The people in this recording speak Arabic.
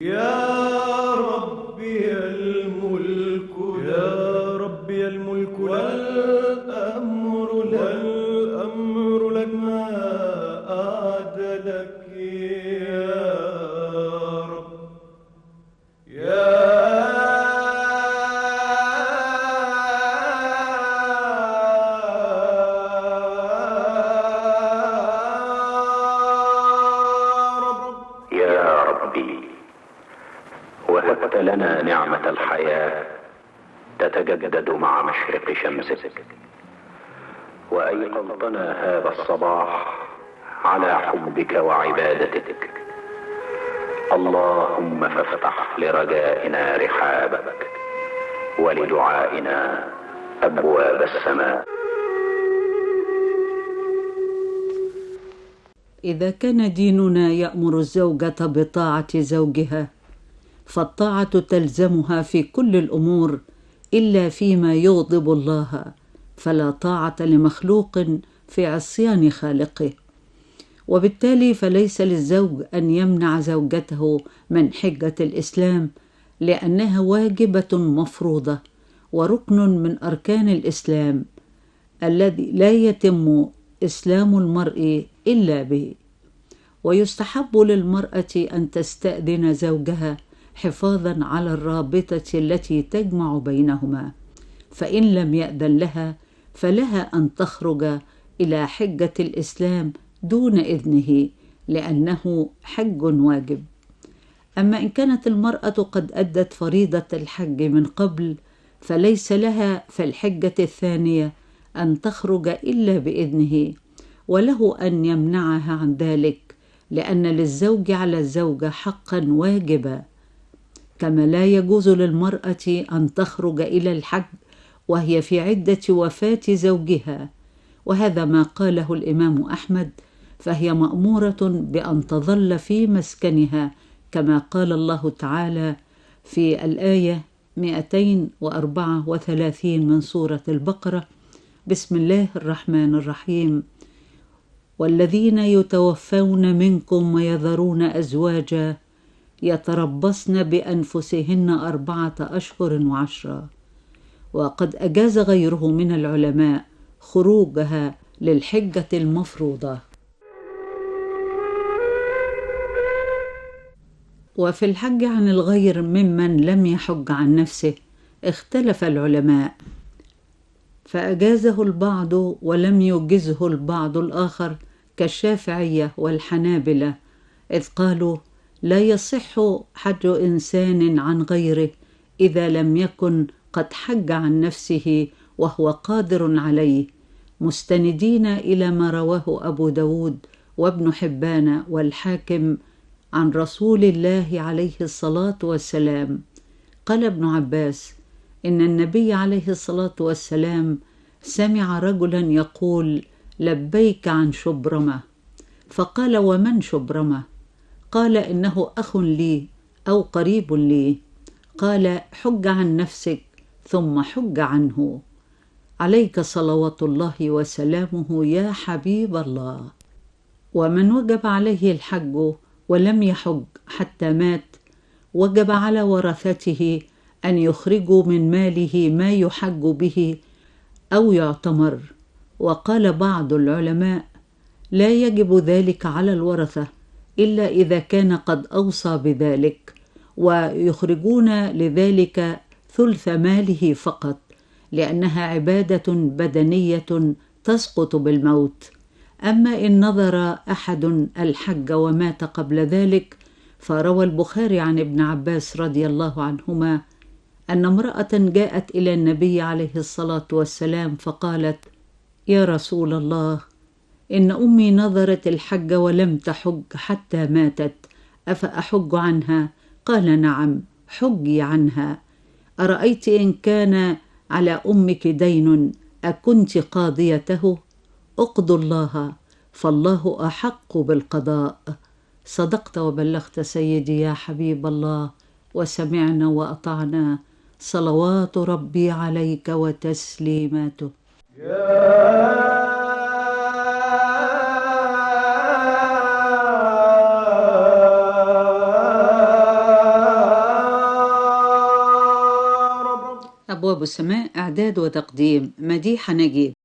يا ربي الملك، يا ربي الملك والأمر لك ما أعدلك يا رب. يا يا ربي، وهبت لنا نعمة الحياة تتجدد مع مشرق شمسك، وأيقظتنا هذا الصباح على حبك وعبادتك. اللهم فافتح لرجائنا رحابك، ولدعائنا أبواب السماء. إذا كان ديننا يأمر الزوجة بطاعة زوجها، فالطاعة تلزمها في كل الأمور إلا فيما يغضب الله، فلا طاعة لمخلوق في عصيان خالقه. وبالتالي فليس للزوج أن يمنع زوجته من حجة الإسلام، لأنها واجبة مفروضة وركن من أركان الإسلام الذي لا يتم إسلام المرء إلا به. ويستحب للمرأة أن تستأذن زوجها حفاظا على الرابطة التي تجمع بينهما، فإن لم يأذن لها فلها أن تخرج إلى حجة الإسلام دون إذنه، لأنه حج واجب. أما إن كانت المرأة قد أدت فريضة الحج من قبل، فليس لها في الحجة الثانية أن تخرج إلا بإذنه، وله أن يمنعها عن ذلك، لأن للزوج على الزوجة حقا واجبا. كما لا يجوز للمرأة أن تخرج إلى الحج وهي في عدة وفاة زوجها، وهذا ما قاله الإمام أحمد، فهي مأمورة بأن تظل في مسكنها، كما قال الله تعالى في الآية 234 من سورة البقرة: بسم الله الرحمن الرحيم: والذين يتوفون منكم ويذرون أزواجا يتربصن بأنفسهن 4 أشهر و10. وقد أجاز غيره من العلماء خروجها للحجة المفروضة. وفي الحج عن الغير ممن لم يحج عن نفسه اختلف العلماء، فأجازه البعض ولم يجزه البعض الآخر، كالشافعية والحنابلة، إذ قالوا لا يصح حج إنسان عن غيره إذا لم يكن قد حج عن نفسه وهو قادر عليه، مستندين إلى ما رواه أبو داود وابن حبان والحاكم عن رسول الله عليه الصلاة والسلام. قال ابن عباس إن النبي عليه الصلاة والسلام سمع رجلا يقول: لبيك عن شبرمة. فقال: ومن شبرمة؟ قال: إنه أخ لي أو قريب لي. قال: حج عن نفسك ثم حج عنه، عليك صلوات الله وسلامه يا حبيب الله. ومن وجب عليه الحج ولم يحج حتى مات، وجب على ورثته أن يخرجوا من ماله ما يحج به أو يعتمر. وقال بعض العلماء: لا يجب ذلك على الورثة إلا إذا كان قد أوصى بذلك، ويخرجون لذلك ثلث ماله فقط، لأنها عبادة بدنية تسقط بالموت. أما إن نظر أحد الحج ومات قبل ذلك، فروى البخاري عن ابن عباس رضي الله عنهما أن امرأة جاءت إلى النبي عليه الصلاة والسلام فقالت: يا رسول الله، إن أمي نظرت الحج ولم تحج حتى ماتت، أفأحج عنها؟ قال: نعم، حجي عنها. أرأيت إن كان على أمك دين أكنت قاضيته؟ اقضوا الله، فالله أحق بالقضاء. صدقت وبلغت سيدي يا حبيب الله، وسمعنا وأطعنا، صلوات ربي عليك وتسليماته. أبواب السماء، إعداد وتقديم مديحة نجيب.